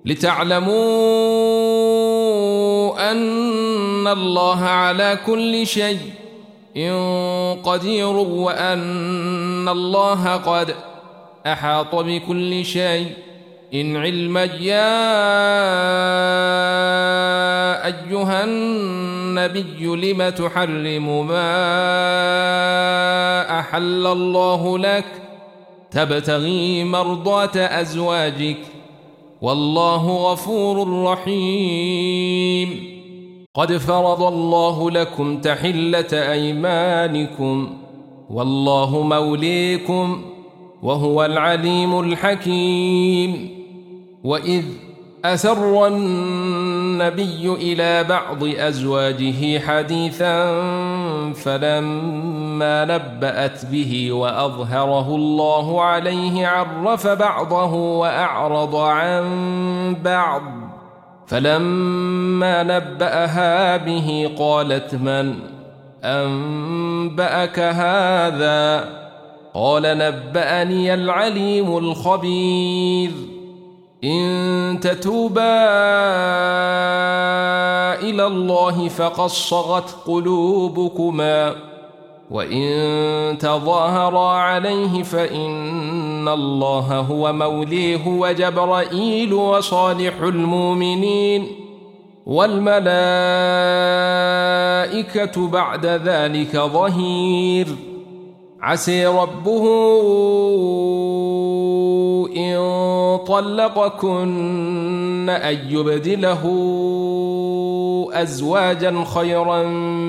لتعلموا أن الله على كل شيء قدير وأن الله قد أحاط بكل شيء علما. يا أيها النبي لم تحرم ما أحل الله لك تبتغي مرضات أزواجك والله غفور رحيم. قد فرض الله لكم تحلة أيمانكم والله موليكم وهو العليم الحكيم. وإذ أسر النبي إلى بعض أزواجه حديثا فلما نبأت به وأظهره الله عليه عرف بعضه وأعرض عن بعض فلما نبأها به قالت من أنبأك هذا قال نبأني العليم الخبير. إن تتوبا إلى الله فقد صغت قلوبكما وإن تظاهرا عليه فإن الله هو موليه وجبرائيل وصالح المؤمنين والملائكة بعد ذلك ظهير. عسى ربه إن طلقكن أن يبدله أزواجا خيرا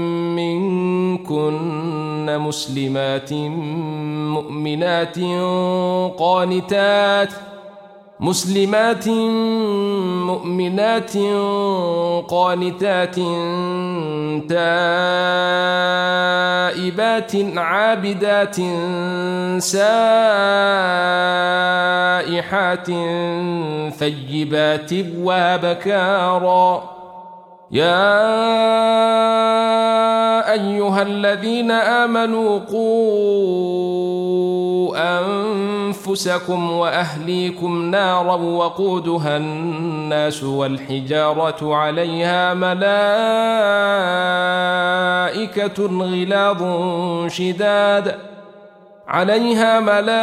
منكن مسلمات مؤمنات قانتات تائبات عابدات سائحات ثيبات وابكارا. يا أيها الذين آمنوا قوا أنفسكم وأهليكم نارا وقودها الناس والحجارة عليها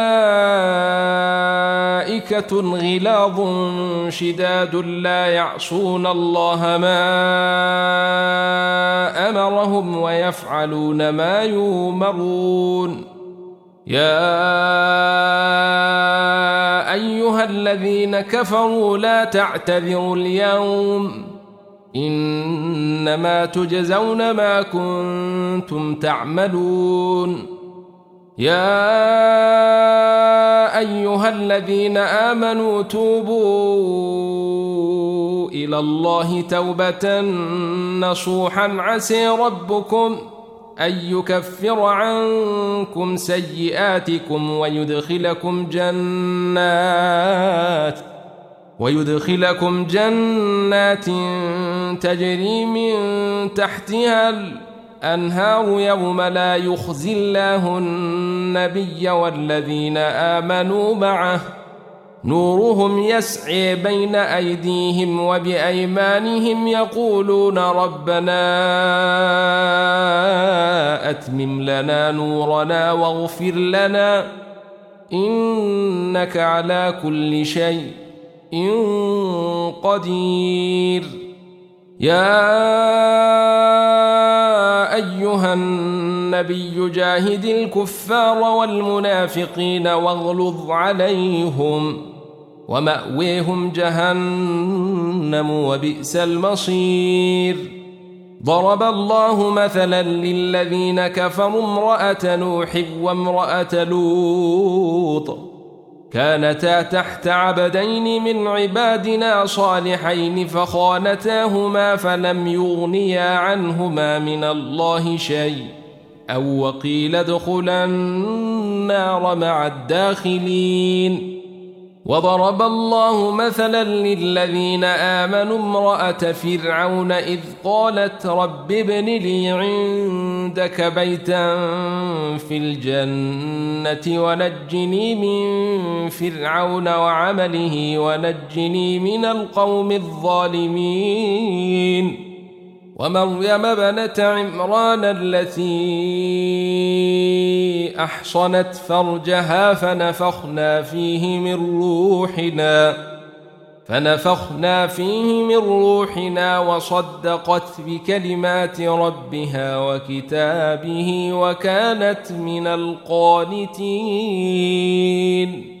ملائكة غلاظ شداد لا يعصون الله ما أمرهم ويفعلون ما يؤمرون. يا أيها الذين كفروا لا تعتذروا اليوم إنما تجزون ما كنتم تعملون. يا أيها الذين آمنوا توبوا إلى الله توبة نصوحا عسى ربكم أن يكفر عنكم سيئاتكم ويدخلكم جنات تجري من تحتها الأنهار يوم لا يخزي الله النبي والذين آمنوا معه نورهم يسعي بين أيديهم وبأيمانهم يقولون ربنا أتمم لنا نورنا واغفر لنا إنك على كل شيء قدير. يا أيها النبي جاهد الكفار والمنافقين واغلظ عليهم ومأويهم جهنم وبئس المصير. ضرب الله مثلا للذين كفروا امرأة نوح وامرأة لوط كانتا تحت عبدين من عبادنا صالحين فخانتاهما فلم يغنيا عنهما من الله شيء أو وقيل ادخلا النار مع الداخلين. وضرب الله مثلا للذين آمنوا امرأة فرعون إذ قالت رب ابن لي عندك بيتا في الجنة ونجني من فرعون وعمله ونجني من القوم الظالمين ومريم بنت عمران التي أحصنت فرجها فنفخنا فيه من روحنا وصدقت بكلمات ربها وكتابه وكانت من القانتين